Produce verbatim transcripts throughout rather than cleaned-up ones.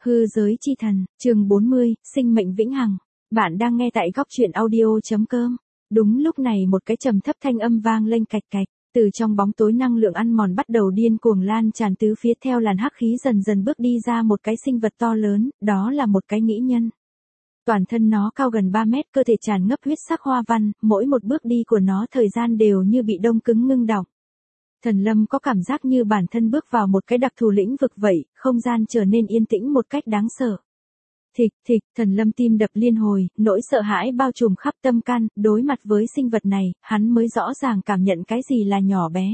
Hư giới chi thần, chương bốn mươi, sinh mệnh vĩnh hằng. Bạn đang nghe tại góc truyện audio.com. Đúng lúc này một cái trầm thấp thanh âm vang lên cạch cạch, từ trong bóng tối năng lượng ăn mòn bắt đầu điên cuồng lan tràn tứ phía, theo làn hắc khí dần dần bước đi ra một cái sinh vật to lớn, đó là một cái nghĩ nhân. Toàn thân nó cao gần ba mét, cơ thể tràn ngập huyết sắc hoa văn, mỗi một bước đi của nó thời gian đều như bị đông cứng ngưng đọng. Thần Lâm có cảm giác như bản thân bước vào một cái đặc thù lĩnh vực vậy, không gian trở nên yên tĩnh một cách đáng sợ. Thịch thịch, Thần Lâm tim đập liên hồi, nỗi sợ hãi bao trùm khắp tâm can, đối mặt với sinh vật này, hắn mới rõ ràng cảm nhận cái gì là nhỏ bé.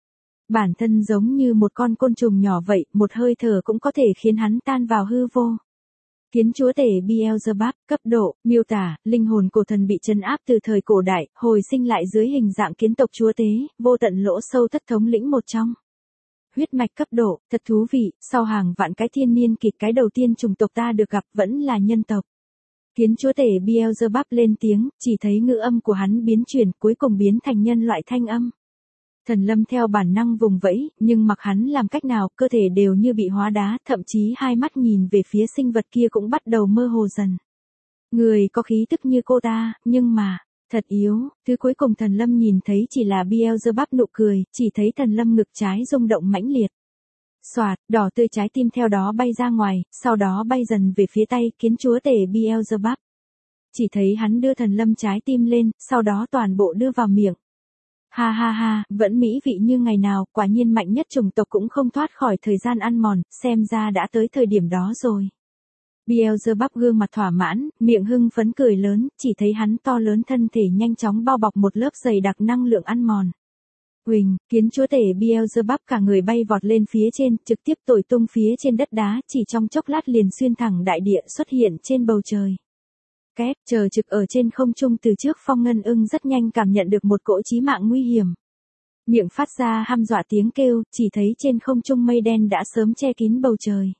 Bản thân giống như một con côn trùng nhỏ vậy, một hơi thở cũng có thể khiến hắn tan vào hư vô. Kiến chúa tể Beelzebub, cấp độ, miêu tả, linh hồn cổ thần bị trấn áp từ thời cổ đại, hồi sinh lại dưới hình dạng kiến tộc chúa tế, vô tận lỗ sâu thất thống lĩnh một trong. Huyết mạch cấp độ, thật thú vị, sau hàng vạn cái thiên niên kịt cái đầu tiên chủng tộc ta được gặp vẫn là nhân tộc. Kiến chúa tể Beelzebub lên tiếng, chỉ thấy ngữ âm của hắn biến chuyển, cuối cùng biến thành nhân loại thanh âm. Thần Lâm theo bản năng vùng vẫy, nhưng mặc hắn làm cách nào, cơ thể đều như bị hóa đá, thậm chí hai mắt nhìn về phía sinh vật kia cũng bắt đầu mơ hồ dần. Người có khí tức như cô ta, nhưng mà, thật yếu, thứ cuối cùng Thần Lâm nhìn thấy chỉ là Beelzebub nụ cười, chỉ thấy Thần Lâm ngực trái rung động mãnh liệt. Xoạt, đỏ tươi trái tim theo đó bay ra ngoài, sau đó bay dần về phía tay kiến chúa tể Beelzebub. Chỉ thấy hắn đưa Thần Lâm trái tim lên, sau đó toàn bộ đưa vào miệng. Ha ha ha, vẫn mỹ vị như ngày nào, quả nhiên mạnh nhất chủng tộc cũng không thoát khỏi thời gian ăn mòn, xem ra đã tới thời điểm đó rồi. Beelzebub gương mặt thỏa mãn, miệng hưng phấn cười lớn, chỉ thấy hắn to lớn thân thể nhanh chóng bao bọc một lớp dày đặc năng lượng ăn mòn. Huỳnh, kiến chúa tể Beelzebub cả người bay vọt lên phía trên, trực tiếp tồi tung phía trên đất đá, chỉ trong chốc lát liền xuyên thẳng đại địa xuất hiện trên bầu trời. Két, chờ trực ở trên không trung từ trước Phong Ngân Ưng rất nhanh cảm nhận được một cỗ chí mạng nguy hiểm. Miệng phát ra hăm dọa tiếng kêu, chỉ thấy trên không trung mây đen đã sớm che kín bầu trời.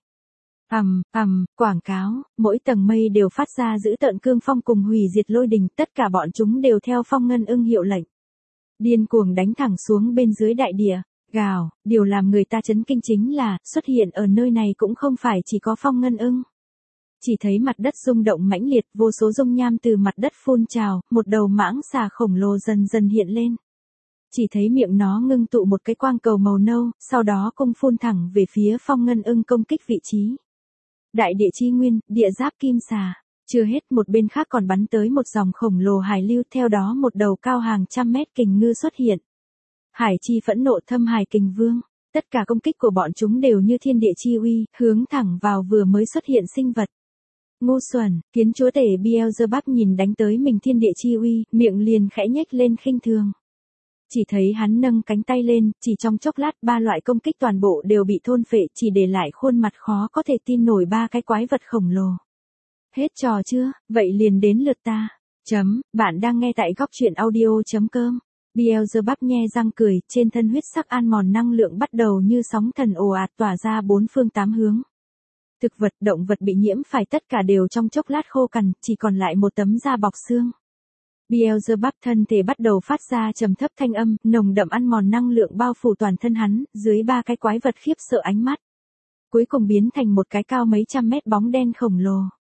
Ầm, ầm, quảng cáo, mỗi tầng mây đều phát ra dữ tợn cương phong cùng hủy diệt lôi đình, tất cả bọn chúng đều theo Phong Ngân Ưng hiệu lệnh. Điên cuồng đánh thẳng xuống bên dưới đại địa, gào, điều làm người ta chấn kinh chính là, xuất hiện ở nơi này cũng không phải chỉ có Phong Ngân Ưng. Chỉ thấy mặt đất rung động mãnh liệt, vô số dung nham từ mặt đất phun trào, một đầu mãng xà khổng lồ dần dần hiện lên. Chỉ thấy miệng nó ngưng tụ một cái quang cầu màu nâu, sau đó cung phun thẳng về phía Phong Ngân Ưng công kích vị trí. Đại địa chi nguyên, địa giáp kim xà. Chưa hết, một bên khác còn bắn tới một dòng khổng lồ hải lưu, theo đó một đầu cao hàng trăm mét kình ngư xuất hiện. Hải chi phẫn nộ thâm hải kình vương. Tất cả công kích của bọn chúng đều như thiên địa chi uy, hướng thẳng vào vừa mới xuất hiện sinh vật. Ngu xuẩn, kiến chúa tể Beelzebub nhìn đánh tới mình thiên địa chi uy, miệng liền khẽ nhếch lên khinh thường. Chỉ thấy hắn nâng cánh tay lên, chỉ trong chốc lát ba loại công kích toàn bộ đều bị thôn phệ, chỉ để lại khuôn mặt khó có thể tin nổi ba cái quái vật khổng lồ. Hết trò chưa, vậy liền đến lượt ta. Chấm, bạn đang nghe tại góc truyện audio.com. Beelzebub nhe răng cười, trên thân huyết sắc ăn mòn năng lượng bắt đầu như sóng thần ồ ạt tỏa ra bốn phương tám hướng. Thực vật, động vật bị nhiễm phải tất cả đều trong chốc lát khô cằn, chỉ còn lại một tấm da bọc xương. Beelzebub thân thể bắt đầu phát ra trầm thấp thanh âm, nồng đậm ăn mòn năng lượng bao phủ toàn thân hắn, dưới ba cái quái vật khiếp sợ ánh mắt. Cuối cùng biến thành một cái cao mấy trăm mét bóng đen khổng lồ.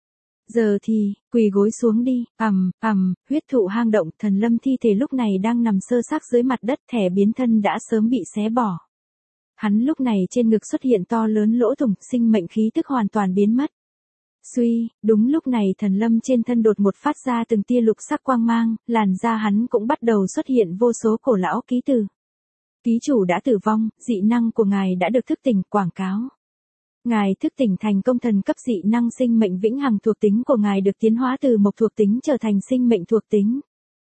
Giờ thì, quỳ gối xuống đi, ầm, ầm, huyết thụ hang động, Thần Lâm thi thể lúc này đang nằm sơ xác dưới mặt đất, thẻ biến thân đã sớm bị xé bỏ. Hắn lúc này trên ngực xuất hiện to lớn lỗ thủng, sinh mệnh khí tức hoàn toàn biến mất. Suy, đúng lúc này Thần Lâm trên thân đột một phát ra từng tia lục sắc quang mang, làn da hắn cũng bắt đầu xuất hiện vô số cổ lão ký từ. Ký chủ đã tử vong, dị năng của ngài đã được thức tỉnh, quảng cáo. Ngài thức tỉnh thành công thần cấp dị năng sinh mệnh vĩnh hằng, thuộc tính của ngài được tiến hóa từ mộc thuộc tính trở thành sinh mệnh thuộc tính.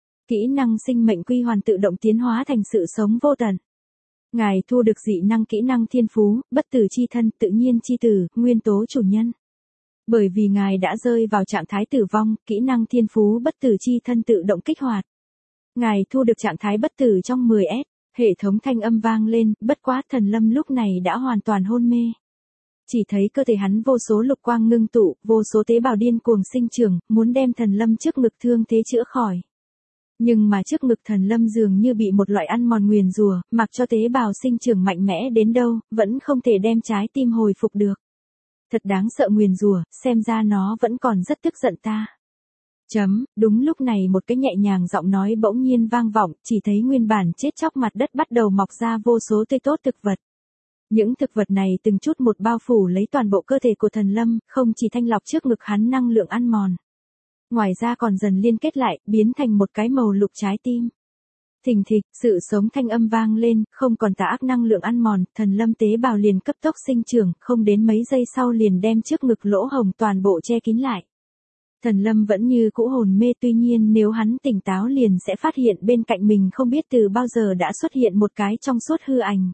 Kỹ năng sinh mệnh quy hoàn tự động tiến hóa thành sự sống vô tận. Ngài thu được dị năng kỹ năng thiên phú, bất tử chi thân, tự nhiên chi tử, nguyên tố chủ nhân. Bởi vì ngài đã rơi vào trạng thái tử vong, kỹ năng thiên phú bất tử chi thân tự động kích hoạt. Ngài thu được trạng thái bất tử trong mười S, hệ thống thanh âm vang lên, bất quá Thần Lâm lúc này đã hoàn toàn hôn mê. Chỉ thấy cơ thể hắn vô số lục quang ngưng tụ, vô số tế bào điên cuồng sinh trưởng, muốn đem Thần Lâm trước ngực thương thế chữa khỏi. Nhưng mà trước ngực Thần Lâm dường như bị một loại ăn mòn nguyền rủa, mặc cho tế bào sinh trưởng mạnh mẽ đến đâu, vẫn không thể đem trái tim hồi phục được. Thật đáng sợ nguyền rủa, xem ra nó vẫn còn rất tức giận ta. Chấm, đúng lúc này một cái nhẹ nhàng giọng nói bỗng nhiên vang vọng, chỉ thấy nguyên bản chết chóc mặt đất bắt đầu mọc ra vô số tươi tốt thực vật. Những thực vật này từng chút một bao phủ lấy toàn bộ cơ thể của thần lâm, không chỉ thanh lọc trước ngực hắn năng lượng ăn mòn. Ngoài ra còn dần liên kết lại, biến thành một cái màu lục trái tim. Thình thịch, sự sống thanh âm vang lên, không còn tà ác năng lượng ăn mòn, thần lâm tế bào liền cấp tốc sinh trưởng, không đến mấy giây sau liền đem trước ngực lỗ hồng toàn bộ che kín lại. Thần lâm vẫn như cũ hồn mê, tuy nhiên nếu hắn tỉnh táo liền sẽ phát hiện bên cạnh mình không biết từ bao giờ đã xuất hiện một cái trong suốt hư ảnh.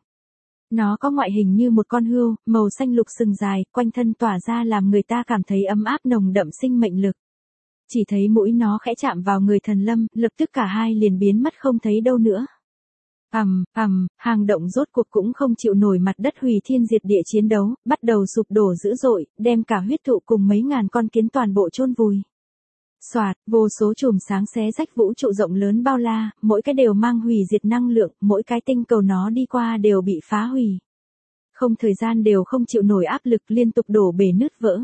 Nó có ngoại hình như một con hươu, màu xanh lục sừng dài, quanh thân tỏa ra làm người ta cảm thấy ấm áp nồng đậm sinh mệnh lực. Chỉ thấy mũi nó khẽ chạm vào người thần lâm, lập tức cả hai liền biến mất không thấy đâu nữa. Ầm, ầm, hang động rốt cuộc cũng không chịu nổi mặt đất hủy thiên diệt địa chiến đấu, bắt đầu sụp đổ dữ dội, đem cả huyết thụ cùng mấy ngàn con kiến toàn bộ chôn vùi. Soạt, vô số chùm sáng xé rách vũ trụ rộng lớn bao la, mỗi cái đều mang hủy diệt năng lượng, mỗi cái tinh cầu nó đi qua đều bị phá hủy. Không thời gian đều không chịu nổi áp lực, liên tục đổ bể nứt vỡ.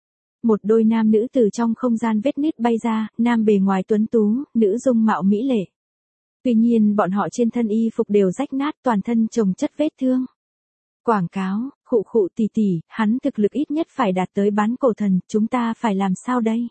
Một đôi nam nữ từ trong không gian vết nứt bay ra, nam bề ngoài tuấn tú, nữ dung mạo mỹ lệ. Tuy nhiên bọn họ trên thân y phục đều rách nát, toàn thân chồng chất vết thương. Quảng cáo, khụ khụ tỉ tỉ, hắn thực lực ít nhất phải đạt tới bán cổ thần, chúng ta phải làm sao đây?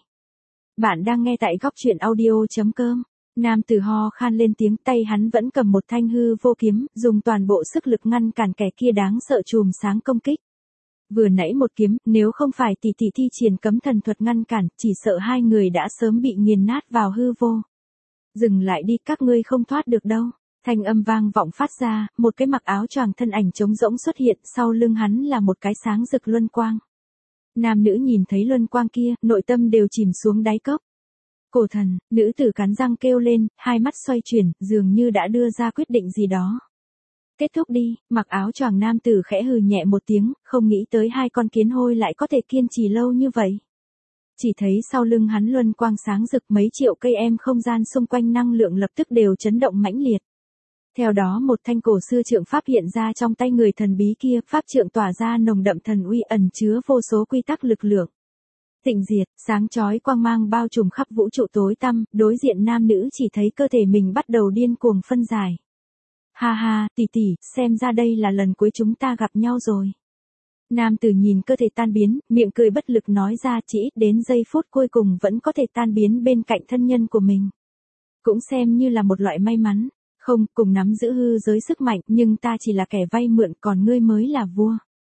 Bạn đang nghe tại góc truyện audio chấm com. Nam tử ho khan lên tiếng, tay hắn vẫn cầm một thanh hư vô kiếm, dùng toàn bộ sức lực ngăn cản kẻ kia đáng sợ chùm sáng công kích. Vừa nãy một kiếm, nếu không phải tỷ tỷ thi triển cấm thần thuật ngăn cản, chỉ sợ hai người đã sớm bị nghiền nát vào hư vô. Dừng lại đi, các ngươi không thoát được đâu. Thanh âm vang vọng phát ra, một cái mặc áo choàng thân ảnh trống rỗng xuất hiện, sau lưng hắn là một cái sáng rực luân quang. Nam nữ nhìn thấy luân quang kia, nội tâm đều chìm xuống đáy cốc. Cổ thần, nữ tử cắn răng kêu lên, hai mắt xoay chuyển, dường như đã đưa ra quyết định gì đó. Kết thúc đi, mặc áo choàng nam tử khẽ hừ nhẹ một tiếng, không nghĩ tới hai con kiến hôi lại có thể kiên trì lâu như vậy. Chỉ thấy sau lưng hắn luân quang sáng rực, mấy triệu cây em không gian xung quanh năng lượng lập tức đều chấn động mãnh liệt. Theo đó một thanh cổ xưa trượng pháp hiện ra trong tay người thần bí kia, pháp trượng tỏa ra nồng đậm thần uy ẩn chứa vô số quy tắc lực lượng. Tịnh diệt, sáng chói quang mang bao trùm khắp vũ trụ tối tăm, đối diện nam nữ chỉ thấy cơ thể mình bắt đầu điên cuồng phân giải. Ha ha, tỷ tỷ, xem ra đây là lần cuối chúng ta gặp nhau rồi. Nam tử nhìn cơ thể tan biến, miệng cười bất lực nói ra, chỉ ít đến giây phút cuối cùng vẫn có thể tan biến bên cạnh thân nhân của mình. Cũng xem như là một loại may mắn. Không, cùng nắm giữ hư giới sức mạnh, nhưng ta chỉ là kẻ vay mượn, còn ngươi mới là vua.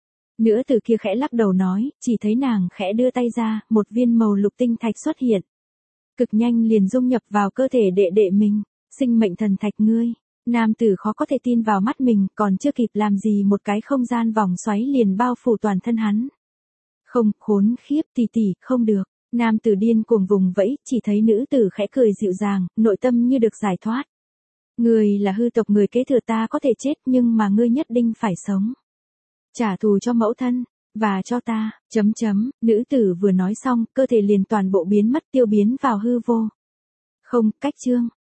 Nữ tử kia khẽ lắc đầu nói, chỉ thấy nàng khẽ đưa tay ra, một viên màu lục tinh thạch xuất hiện. Cực nhanh liền dung nhập vào cơ thể đệ đệ mình, sinh mệnh thần thạch ngươi. Nam tử khó có thể tin vào mắt mình, còn chưa kịp làm gì một cái không gian vòng xoáy liền bao phủ toàn thân hắn. Không, khốn khiếp, tỷ tỷ, không được. Nam tử điên cuồng vùng vẫy, chỉ thấy nữ tử khẽ cười dịu dàng, nội tâm như được giải thoát. Ngươi là hư tộc, người kế thừa ta có thể chết nhưng mà ngươi nhất định phải sống. Trả thù cho mẫu thân, và cho ta, chấm chấm, nữ tử vừa nói xong, cơ thể liền toàn bộ biến mất tiêu biến vào hư vô. Không, cách chương.